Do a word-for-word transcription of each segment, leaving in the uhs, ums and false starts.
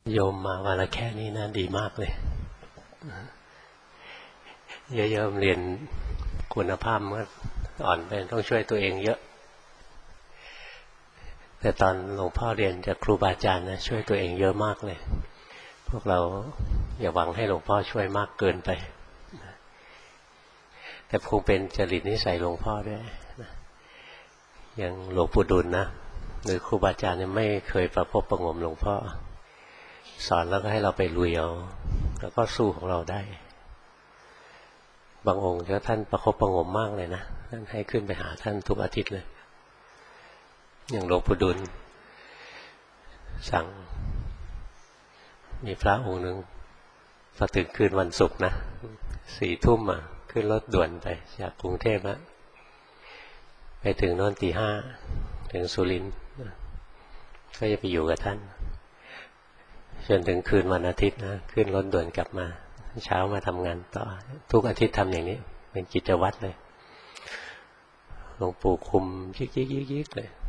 โยมมาวันละแค่นี้นะดีมากเลยเยอะๆเรียนคุณภาพมันอ่อนไปต้องช่วยตัวเองเยอะแต่ตอนหลวงพ่อเรียนจากครูบาอาจารย์นะช่วยตัวเองเยอะมากเลยพวกเราอย่าหวังให้หลวงพ่อช่วยมากเกินไปแต่คงเป็นจริตนิสัยหลวงพ่อด้วยอย่างหลวงปู่ดุลนะหรือครูบาอาจารย์ไม่เคยประพบประงมหลวงพ่อสอนแล้วก็ให้เราไปลุยเอาแล้วก็สู้ของเราได้บางองค์ก็ท่านประคบประงมมากเลยนะท่านให้ขึ้นไปหาท่านทุกอาทิตย์เลยอย่างหลวงปู่ดุลสั่งมีพระองค์หนึ่งพอถึงคืนวันศุกร์นะสี่ทุ่มอ่ะขึ้นรถด่วนไปจากกรุงเทพอะไปถึงโน่นตีห้าถึงสุรินทร์ก็จะไปอยู่กับท่านจนถึงคืนวันอาทิตย์นะขึ้นรถด่วนกลับมาเช้ามาทำงานต่อทุกอาทิตย์ทำอย่างนี้เป็นกิจวัตรเลยหลวงปู่คุมยิกยิกยิกยิกเลย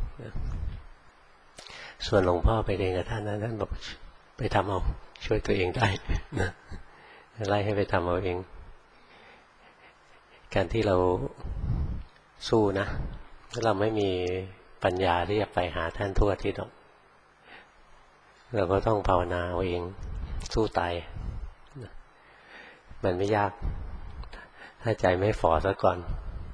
ส่วนหลวงพ่อไปเรียนกับท่านนะท่านบอกไปทำเอาช่วยตัวเองได้นะไล่ให้ไปทำเอาเองการที่เราสู้นะถ้าเราไม่มีปัญญาที่จะไปหาท่านทั่วอาทิตย์หรอกเราก็ต้องภาวนาเอาเองสู้ตายมันไม่ยากถ้าใจไม่ฝ่อซะก่อน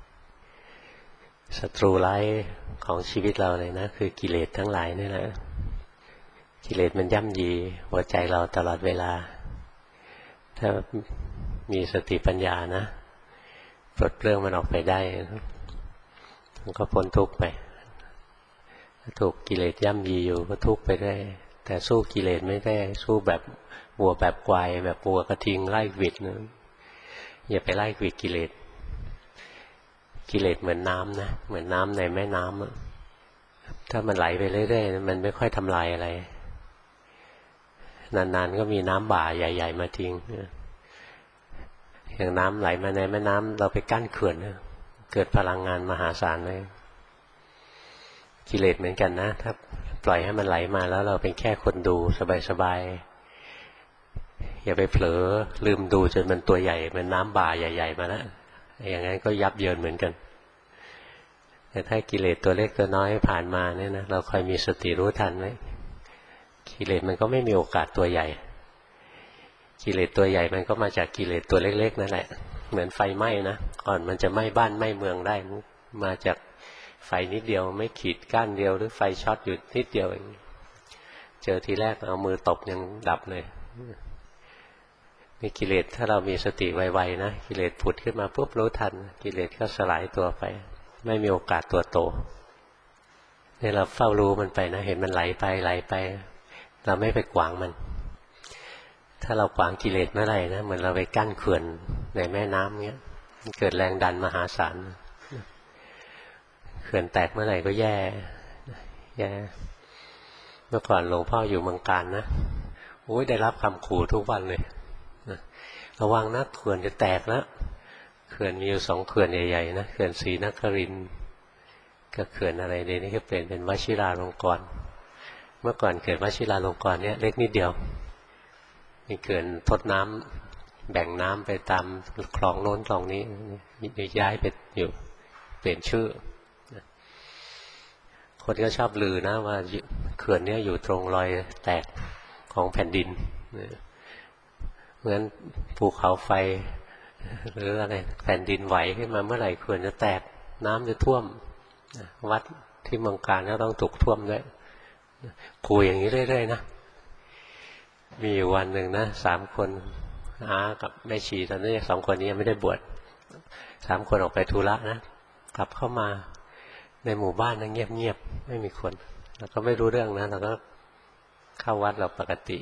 ศัตรูร้ายของชีวิตเราเลยนะคือกิเลสทั้งหลายนี่แหละกิเลสมันย่ำยีหัวใจเราตลอดเวลาถ้ามีสติปัญญานะปลดเปลื้องมันออกไปได้มันก็พ้นทุกข์ไปถูกกิเลสย่ำยีอยู่ก็ทุกข์ไปได้แต่สู้กิเลสไม่ได้สู้แบบวัวแบบควายแบบวัวกระทิงไล่หวิดนะอย่าไปไล่หวิดกิเลสกิเลสเหมือนน้ำนะเหมือนน้ำในแม่น้ำถ้ามันไหลไปเรื่อยๆมันไม่ค่อยทำลายอะไรนานๆก็มีน้ำบ่าใหญ่ๆมาทิ้งอย่างน้ำไหลมาในแม่น้ำเราไปกั้นเขื่อนเกิดพลังงานมหาศาลเลยกิเลสเหมือนกันนะถ้าปล่อยให้มันไหลมาแล้วเราเป็นแค่คนดูสบายๆอย่าไปเผลอลืมดูจนมันตัวใหญ่มันน้ำบ่าใหญ่ๆมาแล้วอย่างนั้นก็ยับเยินเหมือนกันแต่ถ้ากิเลสตัวเล็กตัวน้อยผ่านมาเนี่ยนะเราคอยมีสติรู้ทันไว้กิเลสมันก็ไม่มีโอกาสตัวใหญ่กิเลสตัวใหญ่มันก็มาจากกิเลสตัวเล็กๆนั่นแหละเหมือนไฟไหม้นะก่อนมันจะไหม้บ้านไหม้เมืองได้มาจากไฟนิดเดียวไม่ขีดก้านเดียวหรือไฟช็อตอยู่นิดเดียวเองเจอทีแรกเอามือตบยังดับเลยมีกิเลสถ้าเรามีสติไวๆนะกิเลสผุดขึ้นมาปุ๊บรู้ทันกิเลสก็สลายตัวไปไม่มีโอกาสตัวโตนี่เราเฝ้ารู้มันไปนะเห็นมันไหลไปไหลไปเราไม่ไปขวางมันถ้าเราขวางกิเลสเมื่อไหร่นะเหมือนเราไปกั้นเขื่อนในแม่น้ำเงี้ยมันเกิดแรงดันมหาศาลเขื่อนแตกเมื่อไหร่ก็แย่แย่เมื่อก่อนหลวงพ่ออยู่เมืองการนะโอ้ยได้รับคำขู่ทุกวันเลยระวังนะเขื่อนจะแตกแล้วเขื่อนมีอยู่สองเขื่อนใหญ่ๆนะเขื่อนศรีนครินทร์กับเขื่อนอะไรเดี๋ยวนี้ก็เปลี่ยนเป็นวชิราลงกรณ์เมื่อก่อนเขื่อนวชิราลงกรณ์เนี่ยเล็กนิดเดียวมีเขื่อนทดน้ำแบ่งน้ำไปตามคลองโน้นคลองนี้ย้ายไปอยู่เปลี่ยนชื่อคนก็ชอบลือนะว่าเขื่อนนี้อยู่ตรงรอยแตกของแผ่นดินเพราะฉะนั้นภูเขาไฟหรืออะไรแผ่นดินไหวขึ้นมาเมื่อไหร่เขื่อนจะแตกน้ำจะท่วมวัดที่เมืองการก็ต้องถูกท่วมด้วยคุยอย่างนี้เรื่อยๆนะมีอยู่วันหนึ่งนะสามคนอากับแม่ชีตอนนี้สองคนนี้ยังไม่ได้บวชสามคนออกไปธุระนะกลับเข้ามาในหมู่บ้านนะเงียบๆไม่มีคนเราก็ไม่รู้เรื่องนะเราก็เข้าวัดเราปกติ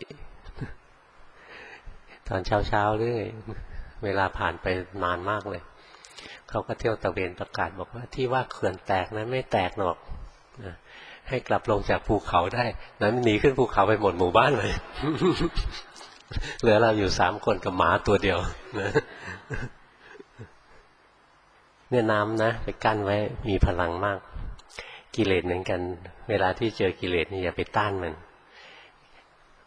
ตอนเช้าๆเรื่อยเวลาผ่านไปนานมากเลยเขาก็เที่ยวตะเวนประกาศบอกว่าที่ว่าเขื่อนแตกนั้นไม่แตกหรอกนะให้กลับลงจากภูเขาได้นั้นหนีขึ้นภูเขาไปหมดหมู่บ้านเลย เหลือเราอยู่สามคนกับหมาตัวเดียวนะเนี่ยน้ำนะไปกั้นไว้มีพลังมากกิเลสเหมือนกันเวลาที่เจอกิเลสนี่อย่าไปต้านมัน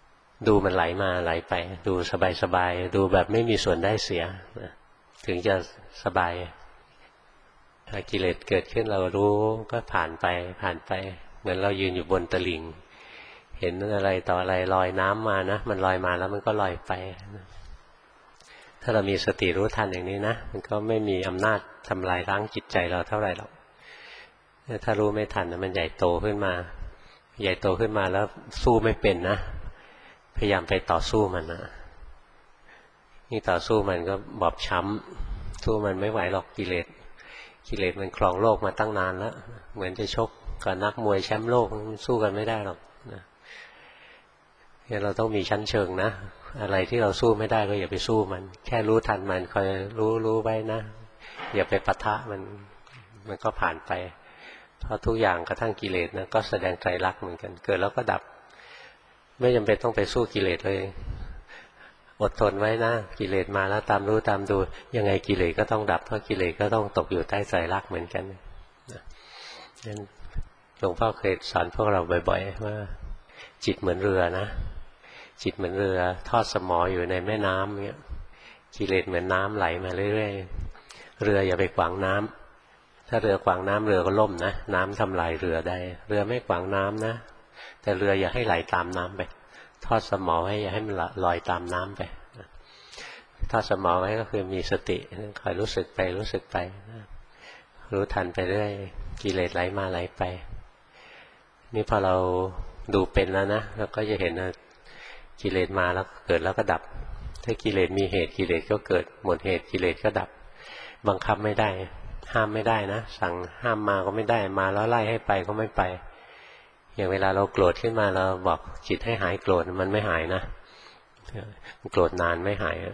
ดูมันไหลมาไหลไปดูสบายๆดูแบบไม่มีส่วนได้เสียนะถึงจะสบายถ้ากิเลสเกิดขึ้นเรารู้ก็ผ่านไปผ่านไปเหมือนเรายืนอยู่บนตลิ่งเห็นอะไรต่ออะไรลอยน้ำมานะมันลอยมาแล้วมันก็ลอยไปถ้าเรามีสติรู้ทันอย่างนี้นะมันก็ไม่มีอำนาจทำลายล้างจิตใจเราเท่าไหร่หรอกถ้ารู้ไม่ทันมันใหญ่โตขึ้นมาใหญ่โตขึ้นมาแล้วสู้ไม่เป็นนะพยายามไปต่อสู้มันนะนี่ต่อสู้มันก็บอบช้ำสู้มันไม่ไหวหรอกกิเลสกิเลสมันครองโลกมาตั้งนานแล้วเหมือนจะชกกับนักมวยแชมป์โลกมันสู้กันไม่ได้หรอกนะเนี่ยเราต้องมีชั้นเชิงนะอะไรที่เราสู้ไม่ได้ก็อย่าไปสู้มันแค่รู้ทันมันคอยรู้รู้ไว้นะอย่าไปปะทะมันมันก็ผ่านไปเพราะทุกอย่างกระทั่งกิเลสนะก็แสดงไตรลักษณ์เหมือนกันเกิดแล้วก็ดับไม่จำเป็นต้องไปสู้กิเลสเลยอดทนไว้นะกิเลสมาแล้วตามรู้ตามดูยังไงกิเลสก็ต้องดับเพราะกิเลสก็ต้องตกอยู่ใต้ไตรลักษณ์เหมือนกันนั้นหลวงพ่อเคยสอนพวกเราบ่อยๆว่าจิตเหมือนเรือนะจิตเหมือนเรือทอดสมออยู่ในแม่น้ำเงี้ยกิเลสเหมือนน้ำไหลมาเรื่อยๆเรืออย่าไปขวางน้ำถ้าเรือขวางน้ำเรือก็ล่มนะน้ำทำลายเรือได้เรือไม่ขวางน้ำนะแต่เรืออย่าให้ไหลตามน้ำไปทอดสมอไว้อย่าให้มันลอยตามน้ำไปทอดสมอไว้ก็คือมีสติคอยรู้สึกไปรู้สึกไปรู้ทันไปเรื่อยกิเลสไหลมาไหลไปนี่พอเราดูเป็นแล้วนะเราก็จะเห็นว่ากิเลสมาแล้วเกิดแล้วก็ดับถ้ากิเลสมีเหตุกิเลสก็เกิดหมดเหตุกิเลสก็ดับบังคับไม่ได้ห้ามไม่ได้นะสั่งห้ามมาก็ไม่ได้มาแล้วไล่ให้ไปก็ไม่ไปอย่างเวลาเราโกรธขึ้นมาเราบอกจิตให้หายโกรธมันไม่หายนะโกรธนานไม่หาย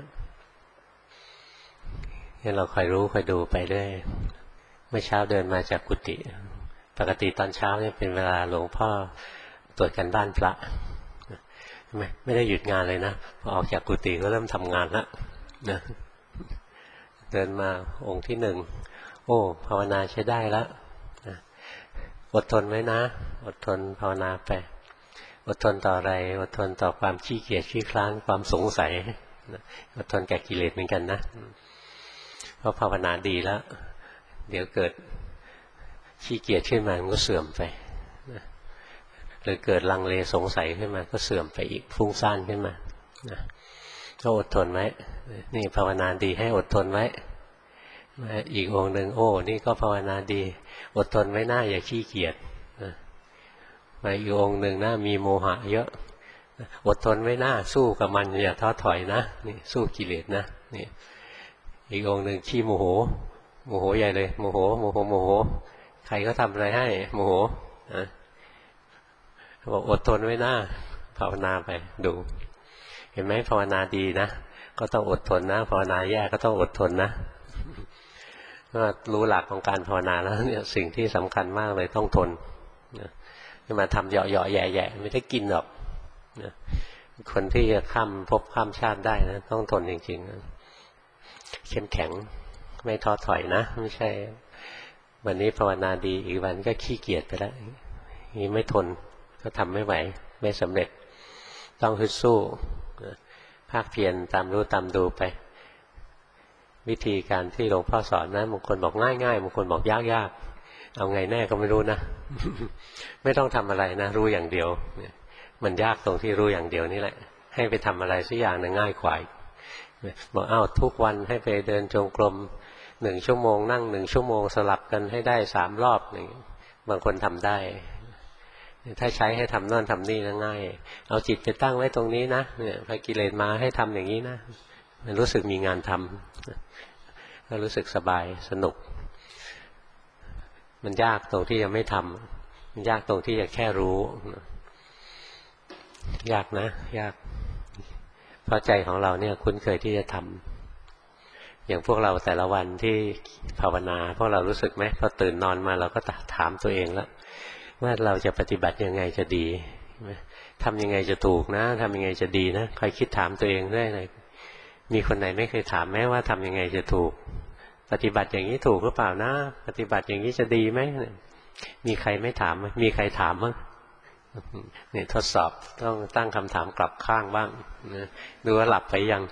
งั้นเราคอยรู้คอยดูไปเรื่อยเมื่อเช้าเดินมาจากกุฏิปกติตอนเช้าเนี่ยเป็นเวลาหลวงพ่อตรวจกันบ้านพระไม่ไม่ได้หยุดงานเลยนะพอออกจากกุฏิก็เริ่มทำงานแล้วนะเดินมาองค์ที่หนึ่งโอ้ภาวนาใช้ได้แล้วนะอดทนไว้นะอดทนภาวนาไปอดทนต่ออะไรอดทนต่อความขี้เกียจขี้คลานความสงสัยนะอดทนแก่กิเลสเหมือนกันนะเพราะภาวนาดีแล้วเดี๋ยวเกิดขี้เกียจขึ้นมามันก็เสื่อมไปนะหรือเกิดลังเลสงสัยขึ้นมาก็เสื่อมไปอีกฟุ้งซ่านขึ้นมานะก็อดทนไว้นี่ภาวนาดีให้อดทนไว้อีกองค์หนึ่งโอ้นี่ก็ภาวนาดีอดทนไว้หน้าอย่าขี้เกียจมาอีกองค์หนึ่งหน้ามีโมหะเยอะอดทนไว้หน้าสู้กับมันอย่าท้อถอยนะนี่สู้กิเลสนะนี่อีกองค์หนึ่งขี้โมโหโมโหใหญ่เลยโมโหโมโหโมโหใครก็ทำอะไรให้โมโหนะบอกอดทนไว้หน้าภาวนาไปดูเห็นไหมภาวนาดีนะก็ต้องอดทนนะภาวนาแย่ก็ต้องอดทนนะก็รู้หลักของการภาวนาแล้วเนี่ยสิ่งที่สำคัญมากเลยต้องทนจะมาทำเหยาะๆแย่ๆไม่ได้กินหรอกคนที่จะข้ามภพข้ามชาติได้นะต้องทนจริงๆเข้มแข็งไม่ท้อถอยนะไม่ใช่วันนี้ภาวนาดีอีกวันก็ขี้เกียจไปแล้วนี่ไม่ทนก็ทำไม่ไหวไม่สำเร็จต้องฮึดสู้ภาคเพียรตามรู้ตามดูไปวิธีการที่หลวงพ่อสอนนะบางคนบอกง่ายๆบางคนบอกยากๆเอาไงแน่ก็ไม่รู้นะ ไม่ต้องทำอะไรนะรู้อย่างเดียวมันยากตรงที่รู้อย่างเดียวนี่แหละให้ไปทำอะไรสักอย่างนึงง่ายกว่าบอกอ้าวทุกวันให้ไปเดินจงกรมหนึ่งชั่วโมงนั่งหนึ่งชั่วโมงสลับกันให้ได้สามรอบอย่างนี้บางคนทำได้ถ้าใช้ให้ทำโน่นทำนี่นะง่ายเอาจิตไปตั้งไว้ตรงนี้นะเนี่ยพอกิเลสมาให้ทำอย่างนี้นะมันรู้สึกมีงานทำก็รู้สึกสบายสนุกมันยากตรงที่ยังไม่ทำมันยากตรงที่จะแค่รู้ยากนะยากเพราะใจของเราเนี่ยคุ้นเคยที่จะทำอย่างพวกเราแต่ละวันที่ภาวนาพวกเรารู้สึกไหมพอตื่นนอนมาเราก็ถามตัวเองแล้วว่าเราจะปฏิบัติยังไงจะดีทำยังไงจะถูกนะทำยังไงจะดีนะคอยคิดถามตัวเองเรื่อยเลยมีคนไหนไม่เคยถามแม้ว่าทำยังไงจะถูกปฏิบัติอย่างนี้ถูกหรือเปล่านะปฏิบัติอย่างนี้จะดีไหมมีใครไม่ถามมีใครถามมั้งเนี่ยทดสอบต้องตั้งคำถามกลับข้างบ้างนะดูว่าหลับไปยัง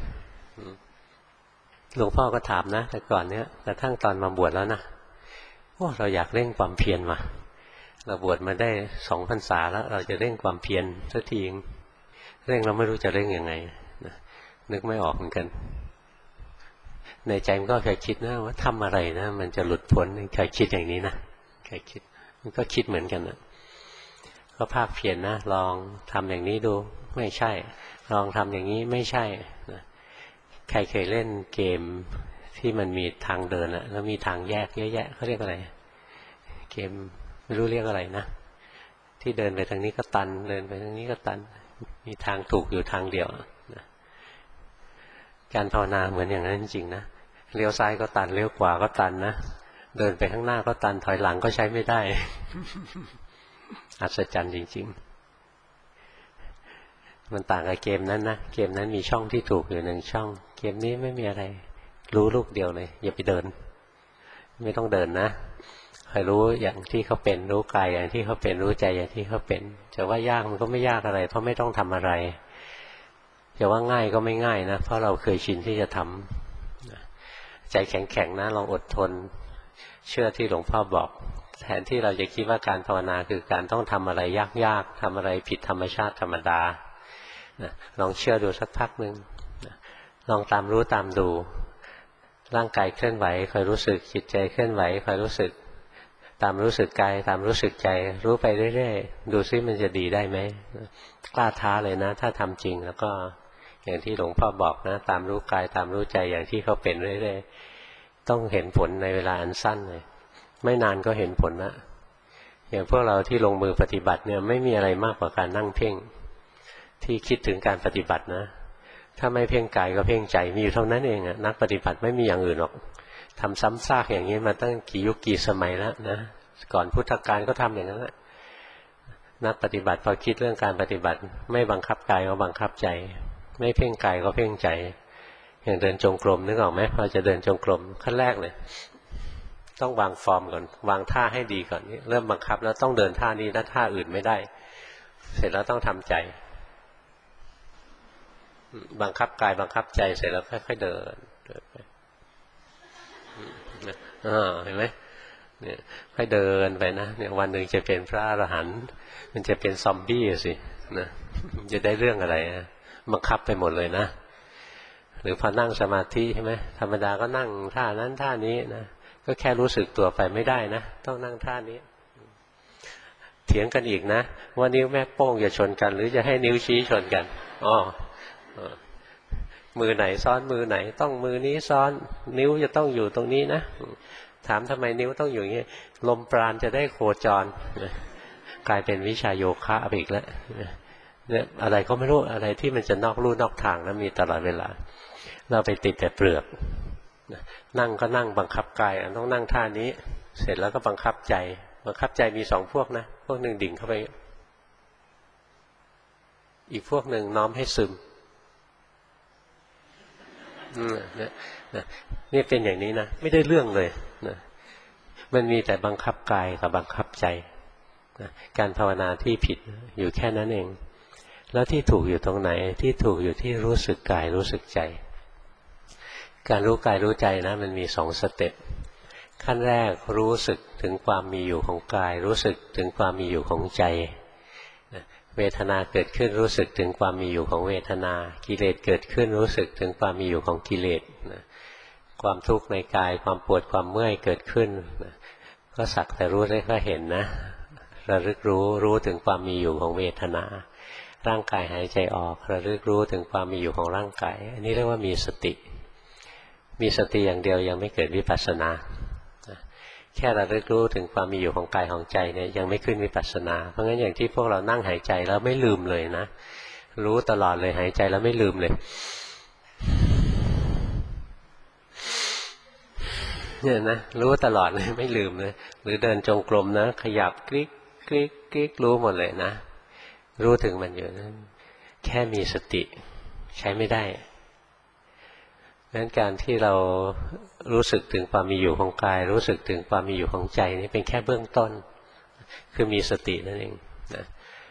หลวงพ่อก็ถามนะแต่ก่อนเนี้ยกระทั่งตอนมาบวชแล้วนะโอ้เราอยากเร่งความเพียรมาเราบวชมาได้สองพรรษาแล้วเราจะเร่งความเพียรสักทีเร่งเราไม่รู้จะเร่งยังไงนะนึกไม่ออกเหมือนกันในใจมันก็เคยคิดนะว่าทำอะไรนะมันจะหลุดพ้นเคยคิดอย่างนี้นะเคยคิดมันก็คิดเหมือนกันนะก็ภาคเพียรนะลองทำอย่างนี้ดูไม่ใช่ลองทำอย่างนี้ไม่ใช่นะใครเคยเล่นเกมที่มันมีทางเดินอะแล้วมีทางแยกเยอะแยะเขาเรียกอะไรเกมไม่รู้เรียกอะไรนะที่เดินไปทางนี้ก็ตันเดินไปทางนี้ก็ตันมีทางถูกอยู่ทางเดียวนะการภาวนาเหมือนอย่างนั้นจริงๆนะเลี้ยวซ้ายก็ตันเลี้ยวขวาก็ตันนะเดินไปข้างหน้าก็ตันถอยหลังก็ใช้ไม่ได้ อัศจรรย์จริงๆมันต่างกับเกมนั้นนะเกมนั้นมีช่องที่ถูกอยู่หนึ่งช่องเกมนี้ไม่มีอะไรรู้ลูกเดียวเลยอย่าไปเดินไม่ต้องเดินนะใครรู้อย่างที่เขาเป็นรู้กายอย่างที่เขาเป็นรู้ใจอย่างที่เขาเป็นจะว่ายากมันก็ไม่ยากอะไรเพราะไม่ต้องทำอะไรจะว่าง่ายก็ไม่ง่ายนะเพราะเราเคยชินที่จะทำใจแข็งๆนะลองอดทนเชื่อที่หลวงพ่อบอกแทนที่เราจะคิดว่าการภาวนาคือการต้องทำอะไรยากๆทำอะไรผิดธรรมชาติธรรมดานะลองเชื่อดูสักพักหนึ่งนะลองตามรู้ตามดูร่างกายเคลื่อนไหวคอยรู้สึกจิตใจเคลื่อนไหวคอยรู้สึกตามรู้สึกกายตามรู้สึกใจรู้ไปเรื่อยๆดูซิมันจะดีได้ไหมกล้าท้าเลยนะถ้าทำจริงแล้วก็อย่างที่หลวงพ่อบอกนะตามรู้กายตามรู้ใจอย่างที่เขาเป็นเรื่อยๆต้องเห็นผลในเวลาอันสั้นเลยไม่นานก็เห็นผลนะอย่างพวกเราที่ลงมือปฏิบัติเนี่ยไม่มีอะไรมากกว่าการนั่งเพ่งที่คิดถึงการปฏิบัตินะถ้าไม่เพ่งกายก็เพ่งใจมีอยู่เท่านั้นเองอะนักปฏิบัติไม่มีอย่างอื่นหรอกทำซ้ำซากอย่างนี้มาตั้งกี่ยุคกี่สมัยแล้วนะก่อนพุทธกาลก็ทำอย่างนั้นแหละนักปฏิบัติพอคิดเรื่องการปฏิบัติไม่บังคับกายก็บังคับใจไม่เพ่งกายก็เพ่งใจอย่างเดินจงกรมนึกออกไหมพอจะเดินจงกรมขั้นแรกเลยต้องวางฟอร์มก่อนวางท่าให้ดีก่อนเริ่มบังคับแล้วต้องเดินท่านี้นะท่าอื่นไม่ได้เสร็จแล้วต้องทำใจบังคับกายบังคับใจเสร็จแล้วค่อยๆเดินเดินไปอ่าเห็นไหมเนี่ยค่อยเดินไปนะเนี่ยวันหนึ่งจะเป็นพระอรหันต์มันจะเป็นซอมบี้สินะจะได้เรื่องอะไรนะบังคับไปหมดเลยนะหรือพอนั่งสมาธิใช่ไหมธรรมดาก็นั่งท่านั้นท่านี้นะก็แค่รู้สึกตัวไปไม่ได้นะต้องนั่งท่านี้เถียงกันอีกนะว่านิ้วแม่โป้งจะชนกันหรือจะให้นิ้วชี้ชนกันอ๋อมือไหนซ้อนมือไหนต้องมือนี้ซ้อนนิ้วจะต้องอยู่ตรงนี้นะถามทำไมนิ้วต้องอยู่อย่างนี้ลมปราณจะได้โคจรกลายเป็นวิชาโยคะไปอีกแล้วเนี่ยอะไรก็ไม่รู้อะไรที่มันจะนอกลู่นอกทางแล้วมีตลอดเวลาเราไปติดแต่เปลือกนั่งก็นั่งบังคับกายต้องนั่งท่านี้เสร็จแล้วก็บังคับใจบังคับใจมีสองพวกนะพวกหนึ่งดิ่งเข้าไปอีกพวกหนึ่งน้อมให้ซึมเนี่ยนี่เป็นอย่างนี้นะไม่ได้เรื่องเลยนะมันมีแต่บังคับกายกับบังคับใจนะการภาวนาที่ผิดอยู่แค่นั้นเองแล้วที่ถูกอยู่ตรงไหนที่ถูกอยู่ที่รู้สึกกายรู้สึกใจการรู้กายรู้ใจนะมันมีสองสเต็ปขั้นแรกรู้สึกถึงความมีอยู่ของกายรู้สึกถึงความมีอยู่ของใจเวทนาเกิดขึ้นรู้สึกถึงความมีอยู่ของเวทนากิเลสเกิดขึ้นรู้สึกถึงความมีอยู่ของกิเลสความทุกข์ในกายความปวดความเมื่อยเกิดขึ้นก็สักแต่รู้ได้ก็เห็นนะระลึกรู้รู้ถึงความมีอยู่ของเวทนาร่างกายหายใจออกระลึกรู้ถึงความมีอยู่ของร่างกายอันนี้เรียกว่ามีสติมีสติอย่างเดียวยังไม่เกิดวิปัสสนาแค่ระลึกรู้ถึงความมีอยู่ของกายของใจเนี่ยยังไม่ขึ้นวิปัสสนาเพราะงั้นอย่างที่พวกเรานั่งหายใจแล้วไม่ลืมเลยนะรู้ตลอดเลยหายใจแล้วไม่ลืมเลยเนี่ยนะรู้ตลอดเลยไม่ลืมเลยหรือเดินจงกรมนะขยับกริ๊กกริ๊กกริ๊กรู้หมดเลยนะรู้ถึงมันอยู่นะแค่มีสติใช้ไม่ได้งั้นการที่เรารู้สึกถึงความมีอยู่ของกายรู้สึกถึงความมีอยู่ของใจนี่เป็นแค่เบื้องต้นคือมีสตินั่นเองนะ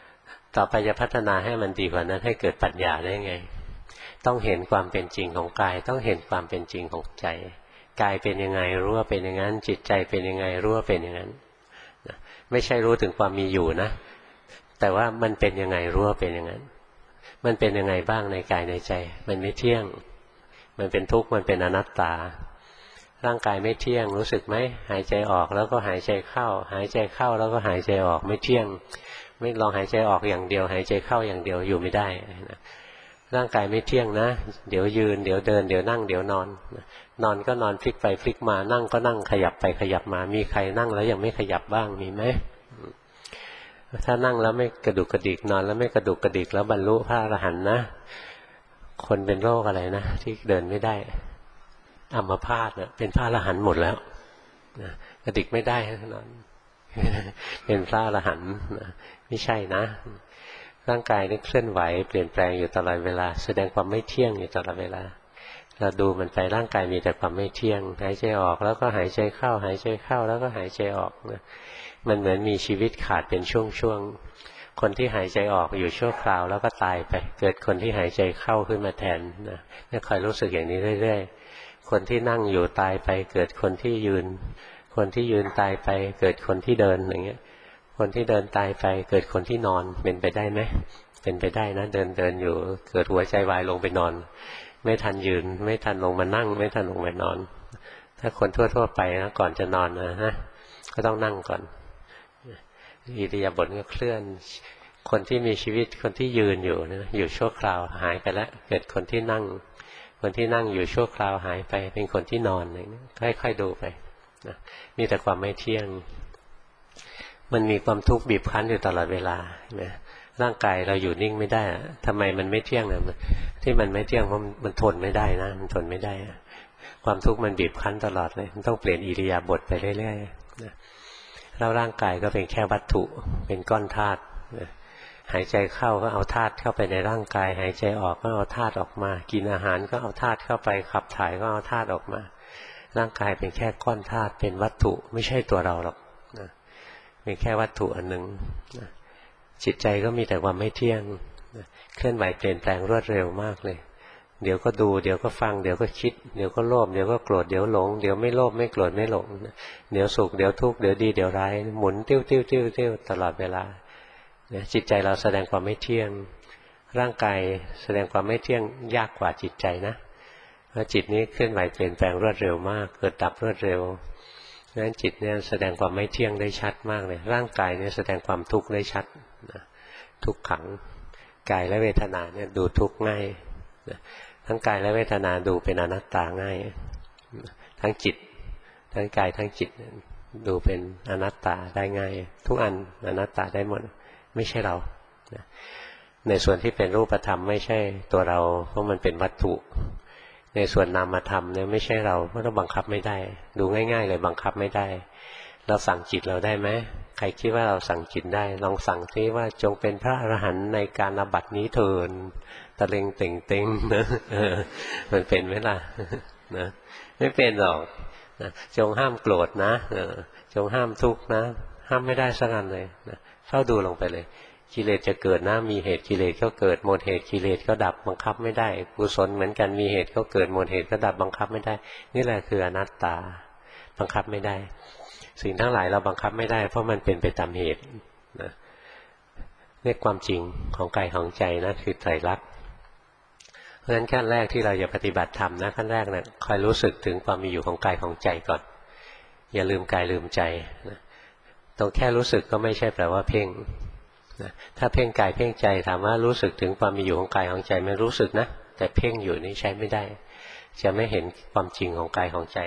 ต่อไปจะพัฒนาให้มันดีกว่านั้นให้เกิดปัญญาได้ไงต้องเห็นความเป็นจริงของกายต้องเห็นความเป็นจริงของใจกายเป็นยังไงรู้ว่าเป็นอย่างนั้นจิตใจเป็นยังไงรู้ว่าเป็นอย่างนั้นไม่ใช่รู้ถึงความมีอยู่นะแต่ว่ามันเป็นยังไงรู้ว่าเป็นอย่างนั้นมันเป็นยังไงบ้างในกายในใจมันไม่เที่ยงมันเป็นทุกข์มันเป็นอนัตตาร่างกายไม่เที่ยงรู้สึกไหมหายใจออกแล้วก็หายใจเข้าหายใจเข้าแล้วก็หายใจออกไม่เที่ยงไม่ลองหายใจออกอย่างเดียวหายใจเข้าอย่างเดียวอยู่ไม่ได้นะร่างกายไม่เที่ยงนะเดี๋ยวยืนเดี๋ยวเดินเดี๋ยวนั่งเดี๋ยวนอนนอนก็นอนพลิกไปพลิกมานั่งก็นั่งขยับไปขยับมามีใครนั่งแล้วยังไม่ขยับบ้างมีไหมถ้านั่งแล้วไม่กระดุกกระดิกนอนแล้วไม่กระดุกกระดิกแล้วบรรลุพระอรหันต์นะคนเป็นโรคอะไรนะที่เดินไม่ได้อัมพาตเนี่ยเป็นพระอรหันต์หมดแล้วนะกระดิกไม่ได้นอนเป็นพระอรหันต์นะไม่ใช่นะร่างกายนี่เคลื่อนไหวเปลี่ยนแปลงอยู่ตลอดเวลาแสดงความไม่เที่ยงอยู่ตลอดเวลาเราดูมันไปร่างกายมีแต่ความไม่เที่ยงหายใจออกแล้วก็หายใจเข้าหายใจเข้าแล้วก็หายใจออกนะมันเหมือนมีชีวิตขาดเป็นช่วงๆคนที่หายใจออกอยู่ชั่วคราวแล้วก็ตายไปเกิดคนที่หายใจเข้าขึ้นมาแทนนะเนี่ยคอยรู้สึกอย่างนี้เรื่อยๆคนที่นั่งอยู่ตายไปเกิดคนที่ยืนคนที่ยืนตายไปเกิดคนที่เดินอย่างเงี้ยคนที่เดินตายไปเกิดคนที่นอนเป็นไปได้ไหมเป็นไปได้นะเดินเดินอยู่เกิดหัวใจวายลงไปนอนไม่ทันยืนไม่ทันลงมานั่งไม่ทันลงมานอนถ้าคนทั่วๆไปนะก่อนจะนอนนะฮะก็ต้องนั่งก่อนอิริยาบถก็เคลื่อนคนที่มีชีวิตคนที่ยืนอยู่นะอยู่ชั่วคราวหายไปแล้วเกิดคนที่นั่งคนที่นั่งอยู่ชั่วคราวหายไปเป็นคนที่นอนอะไรเงี้ยค่อยๆดูไปนะมีแต่ความไม่เที่ยงมันมีความทุกข์บีบคั้นอยู่ตลอดเวลาใช่ไหมร่างกายเราอยู่นิ่งไม่ได้ทำไมมันไม่เที่ยงนะที่มันไม่เที่ยงเพราะมันทนไม่ได้นะมันทนไม่ได้ความทุกข์มันบีบคั้นตลอดเลยมันต้องเปลี่ยนอิริยาบถไปเรื่อยๆนะแล้วร่างกายก็เป็นแค่วัตถุเป็นก้อนธาตุนะหายใจเข้าก็เอาธาตุเข้าไปในร่างกายหายใจออกก็เอาธาตุออกมากินอาหารก็เอาธาตุเข้าไปขับถ่ายก็เอาธาตุออกมาร่างกายเป็นแค่ก้อนธาตุเป็นวัตถุไม่ใช่ตัวเราหรอกนะเป็นแค่วัตถุอันหนึ่งนะจิตใจก็มีแต่ความไม่เที่ยงนะเคลื่อนไหวเปลี่ยนแปลงรวดเร็วมากเลยเดี๋ยวก็ดูเดี๋ยวก็ฟังเดี๋ยวก็คิดเดี๋ยวก็โลภเดี๋ยวก็โกรธเดี๋ยวหลงเดี๋ยวไม่โลภไม่โกรธไม่หลงเดี๋ยวสุขเดี๋ยวทุกข์เดี๋ยวดีเดี๋ยวร้ายหมุนติ้วติ้วติ้วติ้วตลอดเวลาจิตใจเราแสดงความไม่เที่ยงร่างกายแสดงความไม่เที่ยงยากกว่าจิตใจนะเพราะจิตนี้เคลื่อนไหวเปลี่ยนแปลงรวดเร็วมากเกิดดับรวดเร็วเพราะฉะนั้นจิตเนี่ยแสดงความไม่เที่ยงได้ชัดมากเลยร่างกายเนี่ยแสดงความทุกข์ได้ชัดนะทุกขังกายและเวทนาเนี่ยดูทุกข์ง่ายนะทั้งกายและเวทนาดูเป็นอนัตตาง่ายทั้งจิตทั้งกายทั้งจิตดูเป็นอนัตตาได้ง่ายทุกอันอนัตตาได้หมดไม่ใช่เราในส่วนที่เป็นรูปธรรมไม่ใช่ตัวเราเพราะมันเป็นวัตถุในส่วนนามธรรมเนี่ยไม่ใช่เราเพราะเราบังคับไม่ได้ดูง่ายๆเลยบังคับไม่ได้เราสั่งจิตเราได้ไหมใครคิดว่าเราสั่งจิตได้ลองสั่งซิว่าจงเป็นพระอรหันต์ในการอาบัตินี้เถิดตะเลงเต่งเต่งนะมันเป็นไหมล่ะนะไม่เป็นหรอกนะจงห้ามโกรธนะจงห้ามทุกข์นะห้ามไม่ได้สักอันเลยนะเฝ้าดูลงไปเลยกิเลสจะเกิดนะมีเหตุกิเลสก็เกิดหมดเหตุกิเลสก็ดับบังคับไม่ได้กุศลเหมือนกันมีเหตุก็เกิดหมดเหตุก็ดับบังคับไม่ได้นี่แหละคืออนัตตาบังคับไม่ได้สิ่งทั้งหลายเราบังคับไม่ได้เพราะมันเป็นไปตามเหตุนะนี่ความจริงของกายของใจนะคือไตรลักษณ์เพราะฉะนั้นขั้นแรกที่เราจะปฏิบัติธรรมนะขั้นแรกนะคอยรู้สึกถึงความมีอยู่ของกายของใจก่อนอย่าลืมกายลืมใจนะตรงแค่รู้สึกก็ไม่ใช่แปลว่าเพ่งนะถ้าเพ่งกายเพ่งใจถามว่ารู้สึกถึงความมีอยู่ของกายของใจไม่รู้สึกนะแต่เพ่งอยู่นี่ใช้ไม่ได้จะไม่เห็นความจริงของกายของใจ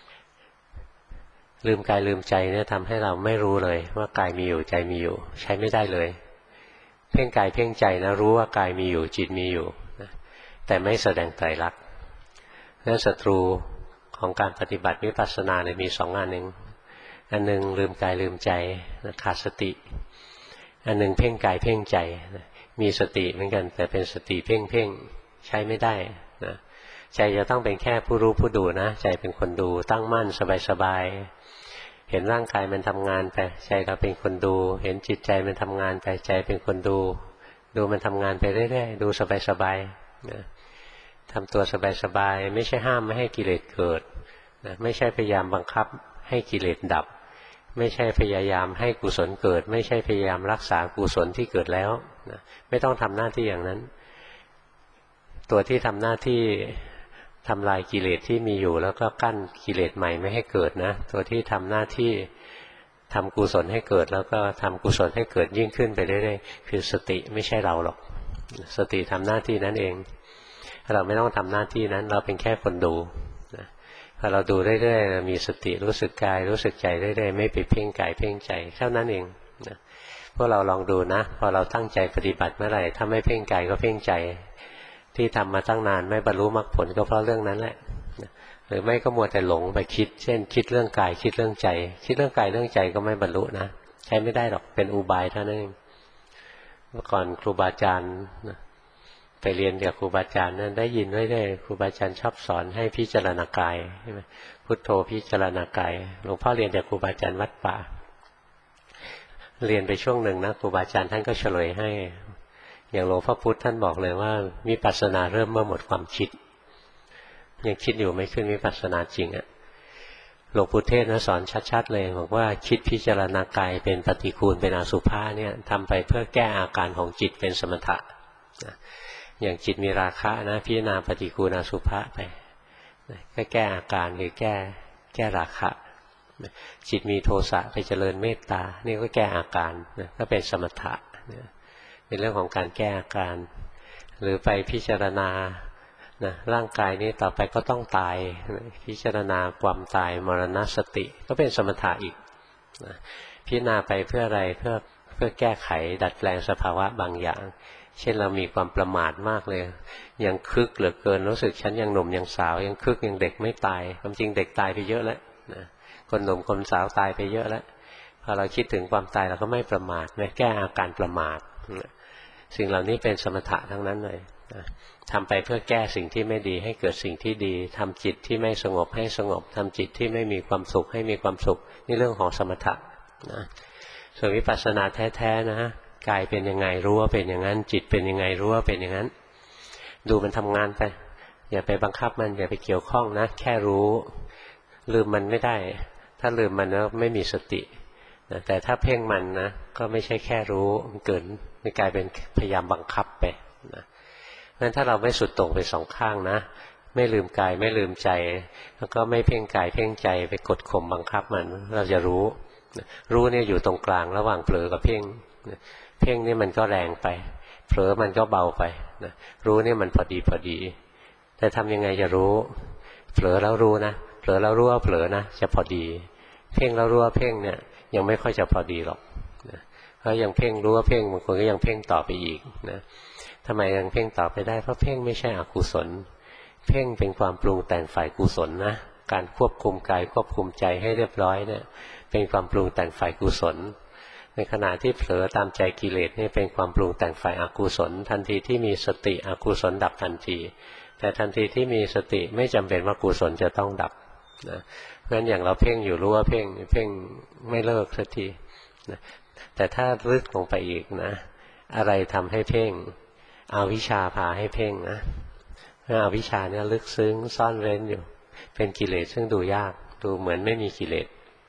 ลืมกายลืมใจเนี่ยทำให้เราไม่รู้เลยว่ากายมีอยู่ใจมีอยู่ใช้ไม่ได้เลยเพ่งกายเพ่งใจนะรู้ว่ากายมีอยู่จิตมีอยู่นะแต่ไม่แสดงไตรลักษณ์นั้นศัตรูของการปฏิบัติวิปัสสนาเนี่ยมีสองอันหนึ่งอันหนึ่งลืมกายลืมใจนะขาดสติอันหนึ่งเพ่งกายเพ่งใจนะมีสติเหมือนกันแต่เป็นสติเพ่งเพ่งใช้ไม่ได้นะใจจะต้องเป็นแค่ผู้รู้ผู้ดูนะใจเป็นคนดูตั้งมั่นสบายๆเห็นร่างกายมันทำงานไปใจเราเป็นคนดูเห็นจิตใจมันทำงานไปใจเป็นคนดูดูมันทำงานไปเรื่อยๆดูสบายๆนะทำตัวสบายๆไม่ใช่ห้ามไม่ให้กิเลสเกิดนะไม่ใช่พยายามบังคับให้กิเลสดับไม่ใช่พยายามให้กุศลเกิดไม่ใช่พยายามรักษากุศลที่เกิดแล้วนะไม่ต้องทำหน้าที่อย่างนั้นตัวที่ทำหน้าที่ทำลายกิเลสที่มีอยู่แล้วก็กั้นกิเลสใหม่ไม่ให้เกิดนะตัวที่ทำหน้าที่ทำกุศลให้เกิดแล้วก็ทำกุศลให้เกิดยิ่งขึ้นไปเรื่อยๆคือสติไม่ใช่เราหรอกสติทำหน้าที่นั้นเองเราไม่ต้องทำหน้าที่นั้นเราเป็นแค่คนดูนะพอเราดูเรื่อยๆมีสติรู้สึกกายรู้สึกใจเรื่อยๆไม่ไปเพ่งกายเพ่งใจเท่านั้นเองนะพวกเราลองดูนะพอเราตั้งใจปฏิบัติเมื่อไหร่ถ้าไม่เพ่งกายก็เพ่งใจที่ทำมาตั้งนานไม่บรรลุมรรคผลก็เพราะเรื่องนั้นแหละหรือไม่ก็มัวแต่หลงไปคิดเช่นคิดเรื่องกายคิดเรื่องใจคิดเรื่องกายเรื่องใจก็ไม่บรรลุนะใช้ไม่ได้หรอกเป็นอุบายเท่านั้นเองเมื่อก่อนครูบาอาจารย์ไปเรียนกับครูบาอาจารย์นั้นได้ยินไว้ได้ครูบาอาจารย์ชอบสอนให้พิจารณากายใช่ไหมพุทโธพิจารณากายหลวงพ่อเรียนกับครูบาอาจารย์วัดป่าเรียนไปช่วงหนึ่งนะครูบาอาจารย์ท่านก็เฉลยให้อย่างหลวงพ่อพุธท่านบอกเลยว่าวิปัสสนาเริ่มเมื่อหมดความคิดยังคิดอยู่ไม่ขึ้นวิปัสสนาจริงอะหลวงปู่เทศนะสอนชัดๆเลยบอกว่าคิดพิจารณากายเป็นปฏิกูลเป็นอสุภะเนี่ยทำไปเพื่อแก้อาการของจิตเป็นสมถะอย่างจิตมีราคะนะพิจารณาปฏิกูลอสุภะไปก็แก้อาการคือแก้แก้ราคะจิตมีโทสะไปเจริญเมตตานี่ก็แก้อาการก็เป็นสมถะเป็นเรื่องของการแก้อาการหรือไปพิจารณานะร่างกายนี้ต่อไปก็ต้องตายพิจารณาความตายมรณสติก็เป็นสมถะอีกนะพิจารณาไปเพื่ออะไรเพื่อเพื่อแก้ไขดัดแปลงสภาวะบางอย่างเช่นเรามีความประมาทมากเลยยังคึกเหลือเกินรู้สึกฉันยังหนุ่มยังสาวยังคึกยังเด็กไม่ตายความจริงเด็กตายไปเยอะแล้วนะคนหนุ่มคนสาวตายไปเยอะแล้วพอเราคิดถึงความตายเราก็ไม่ประมาทนะแก้อาการประมาทสิ่งเหล่านี้เป็นสมถะทั้งนั้นเลยนะทำไปเพื่อแก้สิ่งที่ไม่ดีให้เกิดสิ่งที่ดีทำจิตที่ไม่สงบให้สงบทำจิตที่ไม่มีความสุขให้มีความสุขนี่เรื่องของสมถะนะส่วนวิปัสสนาแท้ๆนะกายเป็นยังไงรู้ว่าเป็นอย่างนั้นจิตเป็นยังไงรู้ว่าเป็นอย่างนั้นดูมันทำงานไปอย่าไปบังคับมันอย่าไปเกี่ยวข้องนะแค่รู้ลืมมันไม่ได้ถ้าลืมมันแล้วไม่มีสตินะแต่ถ้าเพ่งมันนะก็ไม่ใช่แค่รู้มันเกิดมันกลายเป็นพยายามบังคับไปนะงั้นถ้าเราไม่สุดโต่งไปสองข้างนะไม่ลืมกายไม่ลืมใจแล้วก็ไม่เพ่งกายเพ่งใจไปกดข่มบังคับมันเราจะรู้รู้เนี่ยอยู่ตรงกลางระหว่างเผลอกับเพ่งเพ่งนี่มันก็แรงไปเผลอมันก็เบาไปนะรู้นี่มันพอดีพอดีแต่ทำยังไงจะรู้เผลอแล้วรู้นะเผลอแล้วรู้ว่าเผลอนะจะพอดีเพ่งแล้วรู้ว่าเพ่งเนี่ยยังไม่ค่อยจะพอดีหรอกนะเพราะยังเพ่งรู้ว่าเพ่งบางคนก็ยังเพ่งต่อไปอีกนะทำไมยังเพ่งต่อไปได้เพราะเพ่งไม่ใช่อกุศลเพ่งเป็นความปรุงแต่งฝ่ายกุศลนะการควบคุมกายควบคุมใจให้เรียบร้อยเนี่ยเป็นความปรุงแต่งฝ่ายกุศลในขณะที่เผลอตามใจกิเลสนี่เป็นความปรุงแต่งฝ่ายอกุศลทันทีที่มีสติอกุศลดับทันทีแต่ทันทีที่มีสติไม่จำเป็นว่ากุศลจะต้องดับนะเพราะฉะนั้นอย่างเราเพ่งอยู่รู้ว่าเพ่งเพ่งไม่เลิกสักทีนะแต่ถ้าลึกลงไปอีกนะอะไรทำให้เพ่งอวิชชาพาให้เพ่งนะอวิชชาเนี่ยลึกซึ้งซ่อนเร้นอยู่เป็นกิเลสซึ่งดูยากดูเหมือนไม่มีกิเลส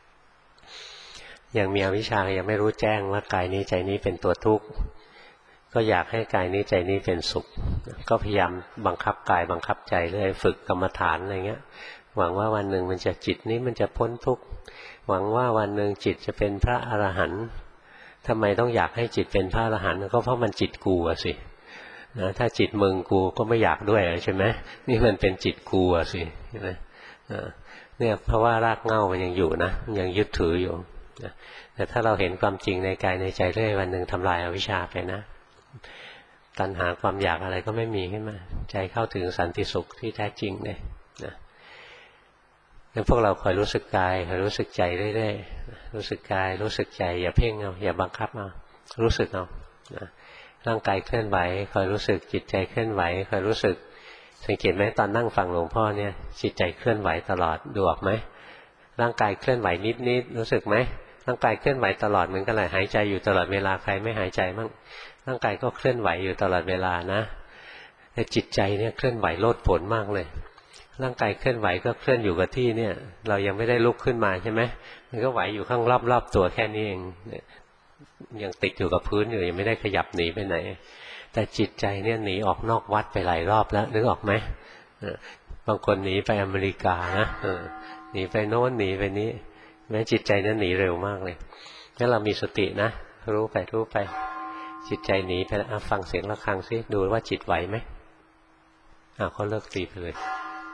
อย่างมีอวิชชายังไม่รู้แจ้งว่ากายนี้ใจนี้เป็นตัวทุกข์ก็อยากให้กายนี้ใจนี้เป็นสุขก็พยายามบังคับกายบังคับใจเรื่อยฝึกกรรมฐานอะไรเงี้ยหวังว่าวันหนึ่งมันจะจิตนี้มันจะพ้นทุกข์หวังว่าวันหนึ่งจิตจะเป็นพระอรหันต์ทำไมต้องอยากให้จิตเป็นพระอรหันต์ก็เพราะมันจิตกูอะสินะถ้าจิตมึงกูก็ไม่อยากด้วยใช่ไหมนี่มันเป็นจิตกูอะสิใช่ไหมเนี่ยเพราะว่ารากเหง้ามันยังอยู่นะมันยังยึดถืออยู่แต่ถ้าเราเห็นความจริงในกายในใจเรื่อยวันหนึ่งทำลายอวิชชาไปนะตัณหาความอยากอะไรก็ไม่มีขึ้นมาใจเข้าถึงสันติสุขที่แท้จริงเลยนะงั้นพวกเราคอยรู้สึกกายคอยรู้สึกใจเรื่อยๆรู้สึกกายรู้สึกใจอย่าเพ่งเอาอย่าบังคับเอารู้สึกเอานะร่างกายเคลื่อนไหวคอยรู้สึกจิตใจเคลื่อนไหวคอยรู้สึกสังเกตไหมตอนนั่งฟังหลวงพ่อเนี่ยจิตใจเคลื่อนไหวตลอดดูออกไหมร่างกายเคลื่อนไหวนิดๆรู้สึกไหมร่างกายเคลื่อนไหวตลอดเหมือนกันเลยหายใจอยู่ตลอดเวลาใครไม่หายใจบ้างร่างกายก็เคลื่อนไหวอยู่ตลอดเวลานะแต่จิตใจเนี่ยเคลื่อนไหวโลดโผนมากเลยร่างกายเคลื่อนไหวก็เคลื่อนอยู่กับที่เนี่ยเรายังไม่ได้ลุกขึ้นมาใช่ไหมมันก็ไหวอยู่ข้างรอบๆตัวแค่นี้เองยังติดอยู่กับพื้นอยู่ยังไม่ได้ขยับหนีไปไหนแต่จิตใจเนี่ยหนีออกนอกวัดไปหลายรอบแล้วนึกออกไหมบางคนหนีไปอเมริกานะหนีไปโน้นหนีไปนี้แม้จิตใจนั้นหนีเร็วมากเลยงั้นเรามีสตินะรู้ไปรู้ไปจิตใจหนีไปแล้วฟังเสียงะระฆังซิดูว่าจิตไหวไหมอ้าวเขาเลิกตีไปเลย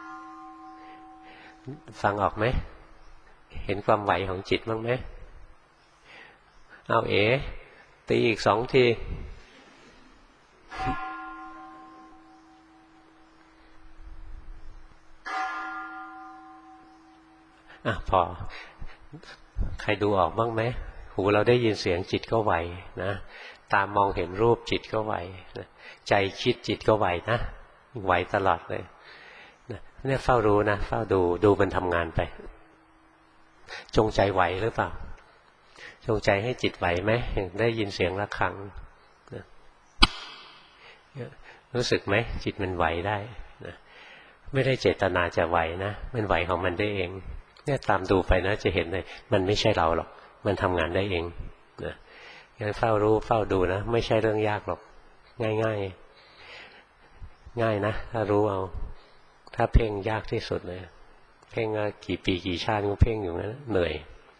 ฟังออกไหมเห็นความไหวของจิตบ้างไหมเอาเอ๋ตีอีกสองทีอ่ะพอใครดูออกบ้างไหมหูเราได้ยินเสียงจิตก็ไหวนะตามองเห็นรูปจิตก็ไหวนะใจคิดจิตก็ไหวนะไหวตลอดเลยนะเนี่ยเฝ้ารู้นะเฝ้าดูดูมันทำงานไปจงใจไหวหรือเปล่าจงใจให้จิตไหวไหมได้ยินเสียงะระฆังนะรู้สึกไหมจิตมันไหวได้นะไม่ได้เจตนาจะไหวนะมันไหวของมันได้เองเนี่ยตามดูไปนะจะเห็นเลยมันไม่ใช่เราหรอกมันทำงานได้เองนะงั้นเฝ้ารู้เฝ้าดูนะไม่ใช่เรื่องยากหรอกง่ายง่ายง่ายนะถ้ารู้เอาถ้าเพ่งยากที่สุดเลยเพ่งกี่ปีกี่ชาติก็เพ่งอยู่นั้นเหนื่อย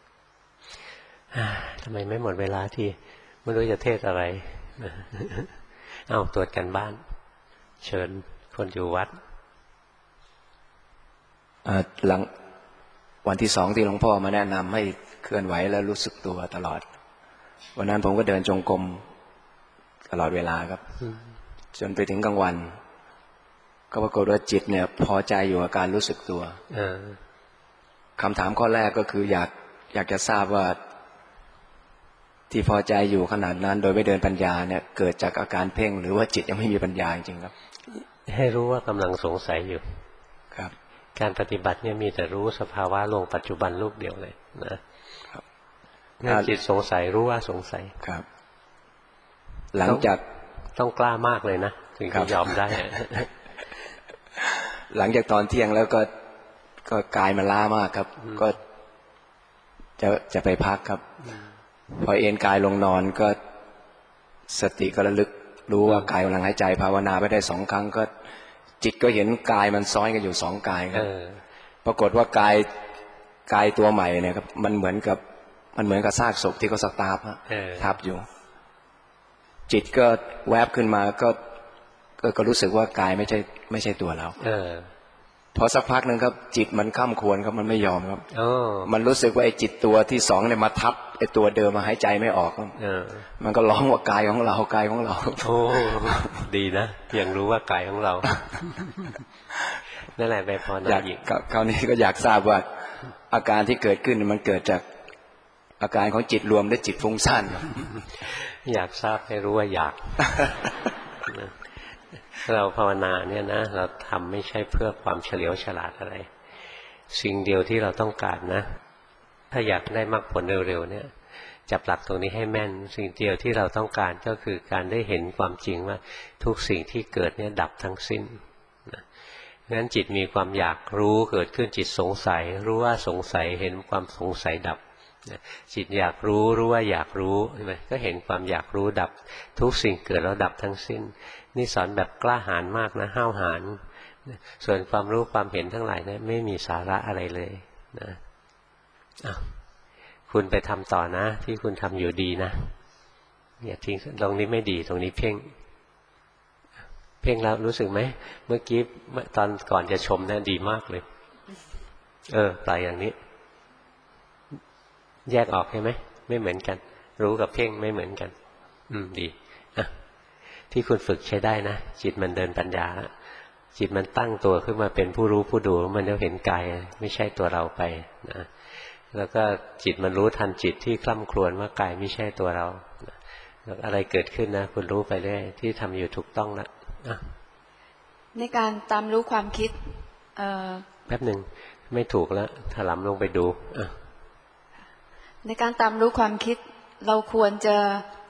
ทำไมไม่หมดเวลาที่ไม่รู้จะเทศอะไรเอาตรวจกันบ้านเชิญคนอยู่วัดหลังวันที่สองที่หลวงพ่อมาแนะนำให้เคลื่อนไหวแล้วรู้สึกตัวตลอดวันนั้นผมก็เดินจงกรมตลอดเวลาครับจนไปถึงกลางวันก็ปรากฏว่าจิตเนี่ยพอใจอยู่กับการรู้สึกตัวคำถามข้อแรกก็คืออยากอยากจะทราบว่าที่พอใจอยู่ขนาดนั้นโดยไม่เดินปัญญาเนี่ยเกิดจากอาการเพ่งหรือว่าจิตยังไม่มีปัญญาจริงๆครับให้รู้ว่ากำลังสงสัยอยู่ครับการปฏิบัติเนี่ยมีแต่รู้สภาวะลงปัจจุบันรูปเดียวเลยนะครับถ้าจิตสงสัยรู้ว่าสงสัยครับหลังจากต้องกล้ามากเลยนะถึงจะยอมได้หลังจากตอนเที่ยงแล้วก็ก็กายมันล้ามากครับก็จะจะไปพักครับพอเอนกายลงนอนก็สติก็ระลึกรู้ว่ากายกำลังหายใจภาวนาไปได้สองครั้งก็จิตก็เห็นกายมันซ้อนกันอยู่สองกายครับปรากฏว่ากายกายตัวใหม่เนี่ยครับมันเหมือนกับมันเหมือนกับซากศพที่เขาสตาร์ฟทับอยู่จิตก็แวบขึ้นมาก็ก็รู้สึกว่ากายไม่ใช่ไม่ใช่ตัวเราพอสักพักหนึ่งครับจิตมันข้ามควรครับมันไม่ยอมครับมันรู้สึกว่าไอ้จิตตัวที่สองเนี่ยมาทับไอ้ตัวเดิมมาหายใจไม่ออกครับมันก็ร้องว่ากายของเรากายของเราโอ้ดีนะยังรู้ว่ากายของเรานั่นแหละไปพอนะอีกคราวนี้ก็อยากทราบว่าอาการที่เกิดขึ้นมันเกิดจากอาการของจิตรวมหรือจิตฟุ้งซ่านอยากทราบให้รู้ว่าอยากเราภาวนาเนี่ยนะเราทำไม่ใช่เพื่อความเฉลียวฉลาดอะไรสิ่งเดียวที่เราต้องการนะถ้าอยากได้มรรคผลเร็วๆเนี่ยจับหลักตรงนี้ให้แม่นสิ่งเดียวที่เราต้องการก็คือการได้เห็นความจริงว่าทุกสิ่งที่เกิดเนี่ยดับทั้งสิ้นนะงั้นจิตมีความอยากรู้เกิดขึ้นจิตสงสัยรู้ว่าสงสัยเห็นความสงสัยดับจิตอยากรู้รู้ว่าอยากรู้ใช่ไหมก็เห็นความอยากรู้ดับทุกสิ่งเกิดแล้วดับทั้งสิ้นนี่สอนแบบกล้าหาญมากนะห้าวหาญส่วนความรู้ความเห็นทั้งหลายเนี่ยไม่มีสาระอะไรเลยนะคุณไปทำต่อนะที่คุณทำอยู่ดีนะอย่าทิ้งตรงนี้ไม่ดีตรงนี้เพ่งเพ่งแล้วรู้สึกไหมเมื่อกี้ตอนก่อนจะชมนะดีมากเลยเออปล่อยอย่างนี้แยกออกใช่ไหมไม่เหมือนกันรู้กับเพ่งไม่เหมือนกันอืมดีอ่ะที่คุณฝึกใช้ได้นะจิตมันเดินปัญญาจิตมันตั้งตัวขึ้นมาเป็นผู้รู้ผู้ดูมันจะเห็นกายไม่ใช่ตัวเราไปนะแล้วก็จิตมันรู้ทันจิตที่คล่ำครวญว่ากายไม่ใช่ตัวเราแล้วอะไรเกิดขึ้นนะคุณรู้ไปเรื่อยที่ทำอยู่ถูกต้องแล้วในการตามรู้ความคิดเอ่อแป๊บหนึ่งไม่ถูกแล้วถลำลงไปดูอ่ะในการตามรู้ความคิดเราควรจะ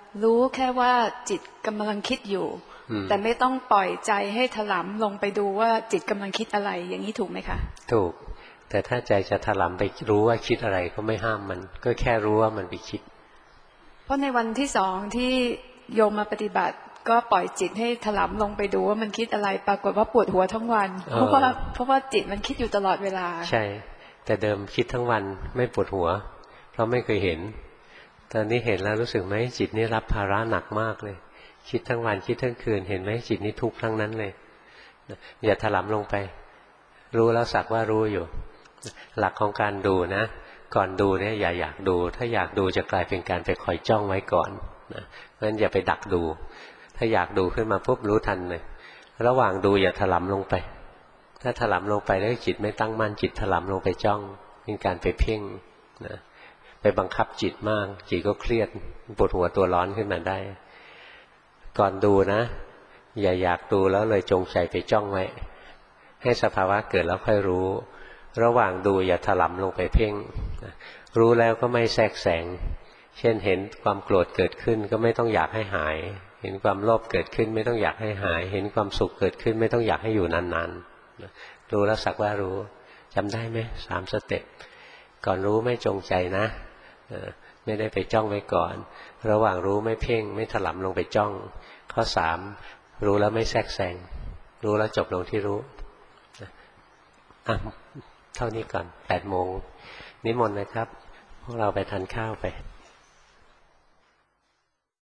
รู้แค่ว่าจิตกำลังคิดอยู่แต่ไม่ต้องปล่อยใจให้ถลำลงไปดูว่าจิตกำลังคิดอะไรอย่างนี้ถูกไหมคะถูกแต่ถ้าใจจะถลำไปรู้ว่าคิดอะไรก็ไม่ห้ามมันก็แค่รู้ว่ามันไปคิดเพราะในวันที่สองที่โยมมาปฏิบัติก็ปล่อยจิตให้ถลำลงไปดูว่ามันคิดอะไรปรากฏว่าปวดหัวทั้งวันเพราะว่าเพราะว่าจิตมันคิดอยู่ตลอดเวลาใช่แต่เดิมคิดทั้งวันไม่ปวดหัวเพราะไม่เคยเห็นตอนนี้เห็นแล้วรู้สึกไหมจิตนี่รับภาระหนักมากเลยคิดทั้งวันคิดทั้งคืนเห็นไหมจิตนี่ทุกข์ทั้งนั้นเลยอย่าถลำลงไปรู้แล้วสักว่ารู้อยู่หลักของการดูนะก่อนดูเนี่ยอย่าอยากดูถ้าอยากดูจะกลายเป็นการไปคอยจ้องไว้ก่อนนะเพราะฉะนั้นอย่าไปดักดูถ้าอยากดูขึ้นมาปุ๊บรู้ทันเลยระหว่างดูอย่าถลำลงไปถ้าถลำลงไปแล้วจิตไม่ตั้งมั่นจิตถลำลงไปจ้องเป็นการไปเพ่งนะไปบังคับจิตมากจิตก็เครียดปวดหัวตัวร้อนขึ้นมาได้ก่อนดูนะอย่าอยากดูแล้วเลยจงใจไปจ้องไว้ให้สภาวะเกิดแล้วค่อยรู้ระหว่างดูอย่าถลำลงไปเพ่งรู้แล้วก็ไม่แทรกแซงเช่นเห็นความโกรธเกิดขึ้นก็ไม่ต้องอยากให้หายเห็นความโลภเกิดขึ้นไม่ต้องอยากให้หายเห็นความสุขเกิดขึ้นไม่ต้องอยากให้อยู่นานๆรู้แล้วสักว่ารู้จำได้ไหมสามสเต็ปก่อนรู้ไม่จงใจนะไม่ได้ไปจ้องไว้ก่อนระหว่างรู้ไม่เพ่งไม่ถลำลงไปจ้องข้อสามรู้แล้วไม่แทรกแซงรู้แล้วจบลงที่รู้อ่ะเท่านี้ก่อนแปดโมงนิมนต์นะครับพวกเราไปทานข้าวไป